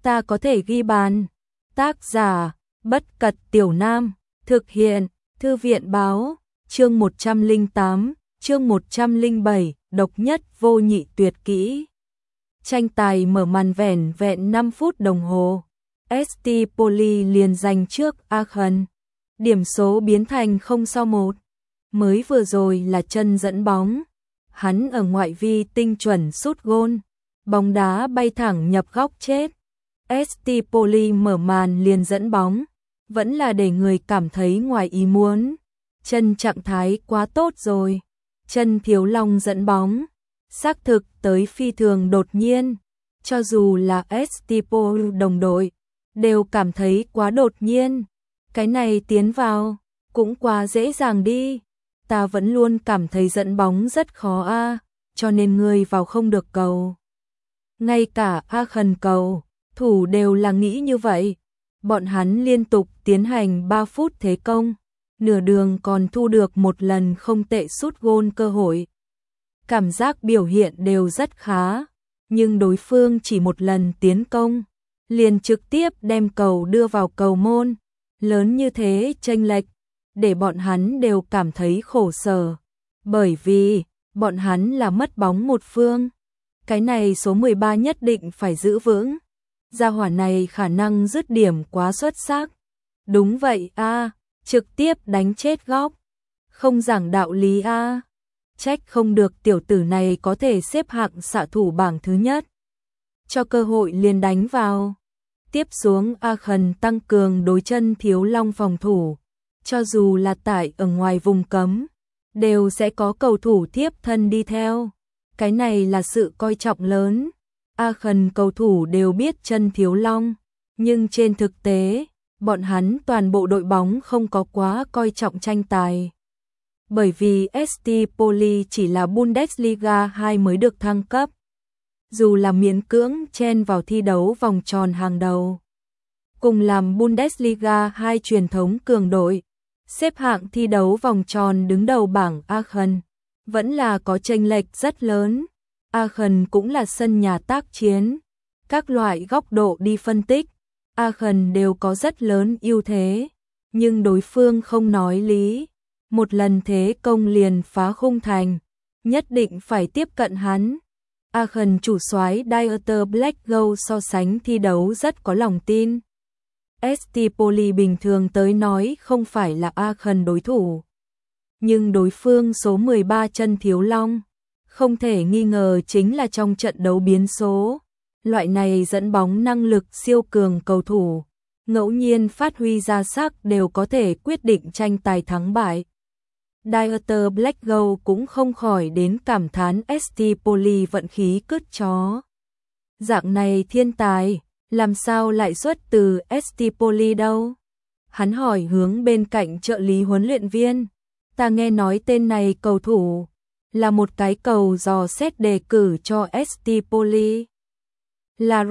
ta có thể ghi bàn. Tác giả, Bất Cật Tiểu Nam, thực hiện, Thư viện báo, chương 108, chương 107, độc nhất vô nhị tuyệt kỹ. Tranh tài mở màn vẻn vẹn 5 phút đồng hồ. ST Poli liền giành trước Aachen. Điểm số biến thành 0-1. Mới vừa rồi là chân dẫn bóng. Hắn ở ngoại vi tinh chuẩn sút gôn. Bóng đá bay thẳng nhập góc chết. ST Poli mở màn liền dẫn bóng. Vẫn là để người cảm thấy ngoài ý muốn. Chân trạng thái quá tốt rồi. Chân Thiếu Long dẫn bóng. Xác thực tới phi thường đột nhiên. Cho dù là ST Poli đồng đội, đều cảm thấy quá đột nhiên. Cái này tiến vào, cũng quá dễ dàng đi. Ta vẫn luôn cảm thấy dẫn bóng rất khó cho nên người vào không được cầu. Ngay cả Aachen cầu, thủ đều là nghĩ như vậy. Bọn hắn liên tục tiến hành 3 phút thế công, nửa đường còn thu được một lần không tệ sút gôn cơ hội. Cảm giác biểu hiện đều rất khá, nhưng đối phương chỉ một lần tiến công, liền trực tiếp đem cầu đưa vào cầu môn. Lớn như thế chênh lệch, để bọn hắn đều cảm thấy khổ sở, bởi vì bọn hắn là mất bóng một phương. Cái này số 13 nhất định phải giữ vững. Gia hỏa này khả năng dứt điểm quá xuất sắc. Đúng vậy trực tiếp đánh chết góc. Không giảng đạo lý Trách không được tiểu tử này có thể xếp hạng xạ thủ bảng thứ nhất. Cho cơ hội liền đánh vào. Tiếp xuống Aachen tăng cường đối chân Thiếu Long phòng thủ. Cho dù là tại ở ngoài vùng cấm, đều sẽ có cầu thủ tiếp thân đi theo. Cái này là sự coi trọng lớn. Aachen cầu thủ đều biết chân Thiếu Long, nhưng trên thực tế, bọn hắn toàn bộ đội bóng không có quá coi trọng tranh tài. Bởi vì ST Poli chỉ là Bundesliga 2 mới được thăng cấp. Dù là miễn cưỡng chen vào thi đấu vòng tròn hàng đầu. Cùng làm Bundesliga 2 truyền thống cường đội, xếp hạng thi đấu vòng tròn đứng đầu bảng Aachen, vẫn là có chênh lệch rất lớn. Aachen cũng là sân nhà tác chiến. Các loại góc độ đi phân tích, Aachen đều có rất lớn ưu thế, nhưng đối phương không nói lý. Một lần thế công liền phá khung thành, nhất định phải tiếp cận hắn. Aachen chủ soái Dieter Blackgau so sánh thi đấu rất có lòng tin. ST Poli bình thường tới nói không phải là Aachen đối thủ. Nhưng đối phương số 13 chân Thiếu Long, không thể nghi ngờ chính là trong trận đấu biến số. Loại này dẫn bóng năng lực siêu cường cầu thủ, ngẫu nhiên phát huy ra sắc đều có thể quyết định tranh tài thắng bại. Dieter Blackgau cũng không khỏi đến cảm thán ST Poli vận khí cứt chó. Dạng này thiên tài, làm sao lại xuất từ ST Poli đâu? Hắn hỏi hướng bên cạnh trợ lý huấn luyện viên. Ta nghe nói tên này cầu thủ là một cái cầu dò xét đề cử cho ST Poli. Là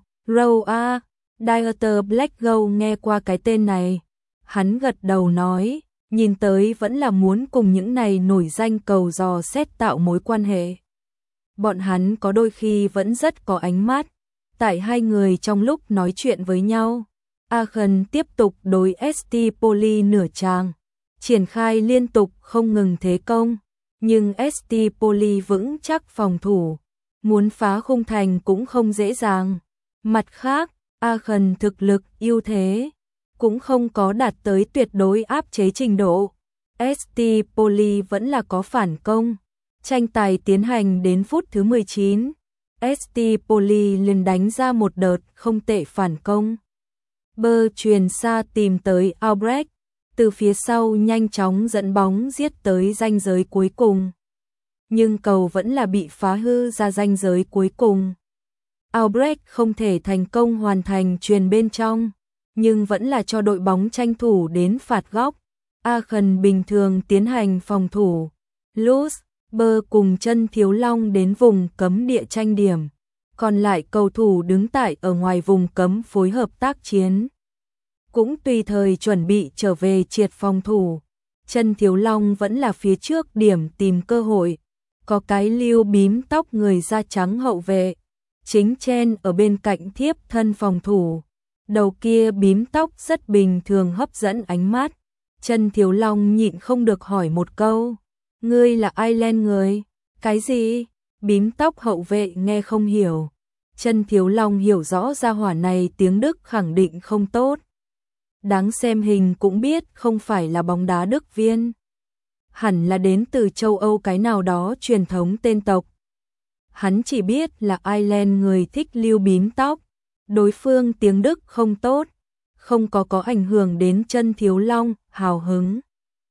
Rowe Dieter Blackgau nghe qua cái tên này. Hắn gật đầu nói, nhìn tới vẫn là muốn cùng những này nổi danh cầu dò xét tạo mối quan hệ. Bọn hắn có đôi khi vẫn rất có ánh mắt. Tại hai người trong lúc nói chuyện với nhau, Aachen tiếp tục đối ST Poli nửa tràng, triển khai liên tục không ngừng thế công, nhưng ST Poli vững chắc phòng thủ, muốn phá khung thành cũng không dễ dàng. Mặt khác, Aachen thực lực ưu thế cũng không có đạt tới tuyệt đối áp chế trình độ. ST Poli vẫn là có phản công. Tranh tài tiến hành đến phút thứ 19, ST Poli liền đánh ra một đợt không tệ phản công. Bơ truyền xa tìm tới Albrecht, từ phía sau nhanh chóng dẫn bóng giết tới ranh giới cuối cùng. Nhưng cầu vẫn là bị phá hư ra ranh giới cuối cùng. Albrecht không thể thành công hoàn thành chuyền bên trong, nhưng vẫn là cho đội bóng tranh thủ đến phạt góc. Aachen bình thường tiến hành phòng thủ. Lutz, Bơ cùng chân Thiếu Long đến vùng cấm địa tranh điểm. Còn lại cầu thủ đứng tại ở ngoài vùng cấm phối hợp tác chiến. Cũng tùy thời chuẩn bị trở về triệt phòng thủ. Chân Thiếu Long vẫn là phía trước điểm tìm cơ hội. Có cái Lưu bím tóc người da trắng hậu vệ. chính chen ở bên cạnh thiếp thân phòng thủ. Đầu kia bím tóc rất bình thường hấp dẫn ánh mắt. Chân Thiếu Long nhịn không được hỏi một câu. Ngươi là Ireland người? Cái gì? Bím tóc hậu vệ nghe không hiểu. Chân Thiếu Long hiểu rõ gia hỏa này tiếng Đức khẳng định không tốt. Đáng xem hình cũng biết không phải là bóng đá Đức viên. Hẳn là đến từ châu Âu cái nào đó truyền thống tên tộc. Hắn chỉ biết là Ireland người thích lưu bím tóc. Đối phương tiếng Đức không tốt, không có ảnh hưởng đến Chân Thiếu Long, hào hứng.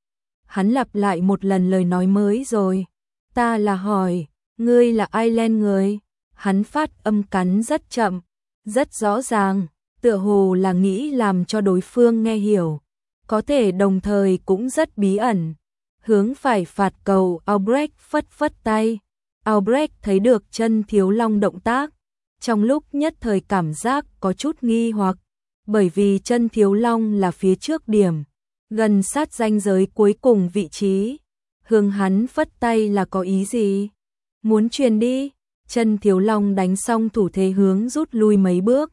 Hắn lặp lại một lần lời nói mới rồi. Ta là hỏi, ngươi là Ireland người? Hắn phát âm cắn rất chậm, rất rõ ràng, tựa hồ là nghĩ làm cho đối phương nghe hiểu. Có thể đồng thời cũng rất bí ẩn. Hướng phải phạt cầu, Albrecht phất phất tay. Albrecht thấy được Chân Thiếu Long động tác. Trong lúc nhất thời cảm giác có chút nghi hoặc, bởi vì Chân Thiếu Long là phía trước điểm, gần sát ranh giới cuối cùng vị trí. Hướng hắn phất tay là có ý gì? Muốn truyền đi? Chân Thiếu Long đánh xong thủ thế hướng rút lui mấy bước.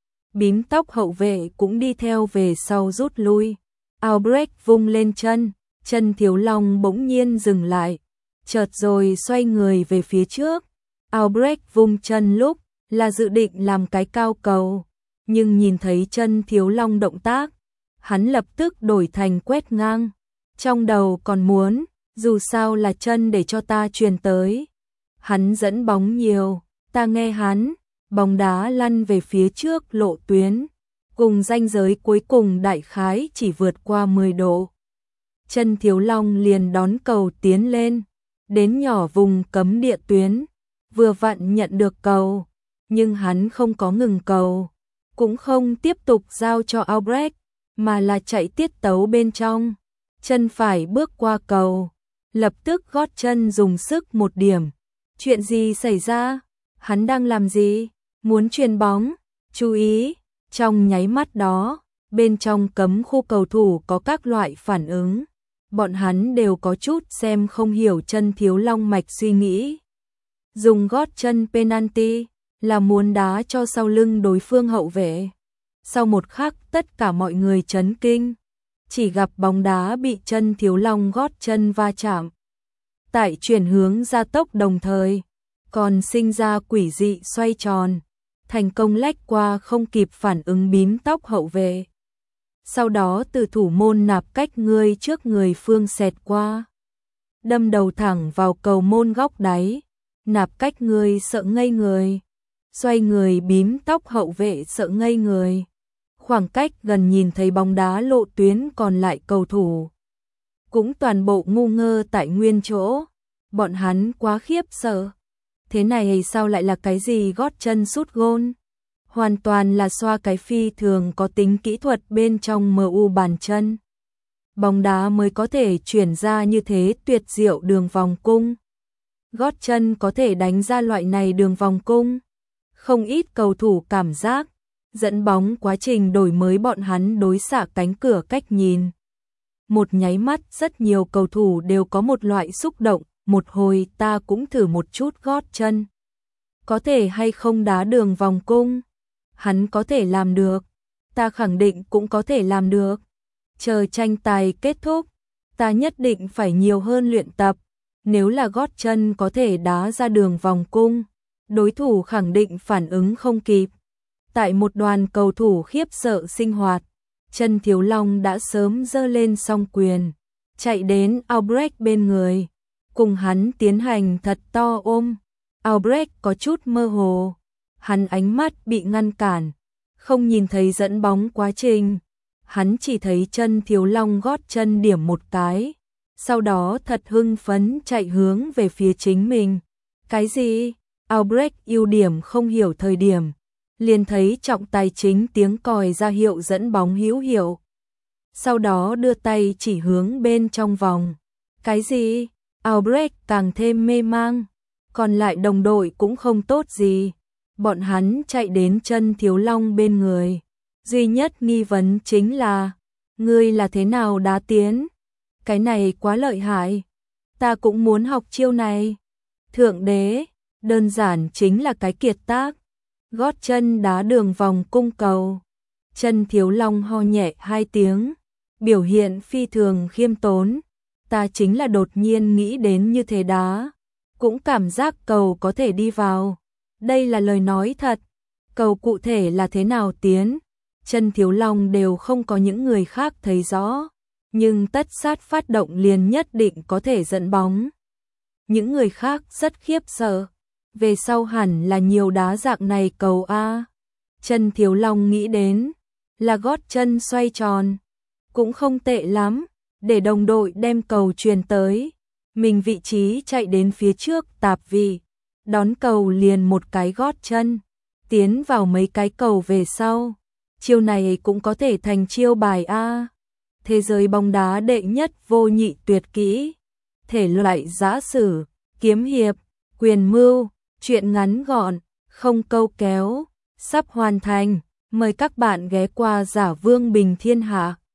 Bím tóc hậu vệ cũng đi theo về sau rút lui. Albrecht vung lên chân, Chân Thiếu Long bỗng nhiên dừng lại, chợt rồi xoay người về phía trước. Albrecht vung chân lúc là dự định làm cái cao cầu, nhưng nhìn thấy Chân Thiếu Long động tác, hắn lập tức đổi thành quét ngang. Trong đầu còn muốn, dù sao là chân để cho ta truyền tới. Hắn dẫn bóng nhiều, ta nghe hắn, bóng đá lăn về phía trước lộ tuyến, cùng ranh giới cuối cùng đại khái chỉ vượt qua 10 độ. Chân Thiếu Long liền đón cầu tiến lên, đến nhỏ vùng cấm địa tuyến, vừa vặn nhận được cầu, nhưng hắn không có ngừng cầu, cũng không tiếp tục giao cho Albrecht, mà là chạy tiết tấu bên trong, chân phải bước qua cầu, lập tức gót chân dùng sức một điểm. Chuyện gì xảy ra? Hắn đang làm gì? Muốn chuyền bóng? Chú ý, trong nháy mắt đó, bên trong cấm khu cầu thủ có các loại phản ứng. Bọn hắn đều có chút xem không hiểu Chân Thiếu Long mạch suy nghĩ. Dùng gót chân penalty là muốn đá cho sau lưng đối phương hậu vệ. Sau một khắc tất cả mọi người chấn kinh, chỉ gặp bóng đá bị Chân Thiếu Long gót chân va chạm. Tại chuyển hướng gia tốc đồng thời, còn sinh ra quỷ dị xoay tròn, thành công lách qua không kịp phản ứng bím tóc hậu vệ. Sau đó từ thủ môn nạp cách người trước người phương xẹt qua, đâm đầu thẳng vào cầu môn góc đáy. Nạp cách người sợ ngây người, xoay người bím tóc hậu vệ sợ ngây người. Khoảng cách gần nhìn thấy bóng đá lộ tuyến còn lại cầu thủ cũng toàn bộ ngu ngơ tại nguyên chỗ. Bọn hắn quá khiếp sợ. Thế này sao lại là cái gì gót chân sút gôn? Hoàn toàn là xoa cái phi thường có tính kỹ thuật bên trong MU bàn chân. Bóng đá mới có thể chuyển ra như thế tuyệt diệu đường vòng cung. Gót chân có thể đánh ra loại này đường vòng cung. Không ít cầu thủ cảm giác dẫn bóng quá trình đổi mới bọn hắn đối xạ cánh cửa cách nhìn. Một nháy mắt rất nhiều cầu thủ đều có một loại xúc động, một hồi ta cũng thử một chút gót chân. Có thể hay không đá đường vòng cung? Hắn có thể làm được, ta khẳng định cũng có thể làm được. Chờ tranh tài kết thúc, ta nhất định phải nhiều hơn luyện tập. Nếu là gót chân có thể đá ra đường vòng cung, đối thủ khẳng định phản ứng không kịp. Tại một đoàn cầu thủ khiếp sợ sinh hoạt, Chân Thiếu Long đã sớm giơ lên song quyền, chạy đến Albrecht bên người, cùng hắn tiến hành thật to ôm. Albrecht có chút mơ hồ, hắn ánh mắt bị ngăn cản, không nhìn thấy dẫn bóng quá trình. Hắn chỉ thấy Chân Thiếu Long gót chân điểm một cái, sau đó thật hưng phấn chạy hướng về phía chính mình. Cái gì? Albrecht ưu điểm không hiểu thời điểm, liền thấy trọng tài chính tiếng còi ra hiệu dẫn bóng hữu hiệu. Sau đó đưa tay chỉ hướng bên trong vòng. Cái gì? Albrecht càng thêm mê mang. Còn lại đồng đội cũng không tốt gì. Bọn hắn chạy đến Chân Thiếu Long bên người. Duy nhất nghi vấn chính là, ngươi là thế nào đá tiến? Cái này quá lợi hại. Ta cũng muốn học chiêu này. Thượng đế, đơn giản chính là cái kiệt tác. gót chân đá đường vòng cung cầu. Chân Thiếu Long ho nhẹ 2 tiếng, biểu hiện phi thường khiêm tốn. Ta chính là đột nhiên nghĩ đến như thế đá, cũng cảm giác cầu có thể đi vào. Đây là lời nói thật. Cầu cụ thể là thế nào tiến, Chân Thiếu Long đều không có những người khác thấy rõ, nhưng tất sát phát động liền nhất định có thể dẫn bóng. Những người khác rất khiếp sợ, về sau hẳn là nhiều đá dạng này cầu a. Chân Thiếu Long nghĩ đến là gót chân xoay tròn, cũng không tệ lắm, để đồng đội đem cầu truyền tới, mình vị trí chạy đến phía trước tạp vị, đón cầu liền một cái gót chân, tiến vào mấy cái cầu về sau. Chiêu này cũng có thể thành chiêu bài a. Thế giới bóng đá đệ nhất vô nhị tuyệt kỹ, thể loại giã sử, kiếm hiệp, quyền mưu, truyện ngắn gọn, không câu kéo, sắp hoàn thành. Mời các bạn ghé qua Giả Vương Bình Thiên Hạ.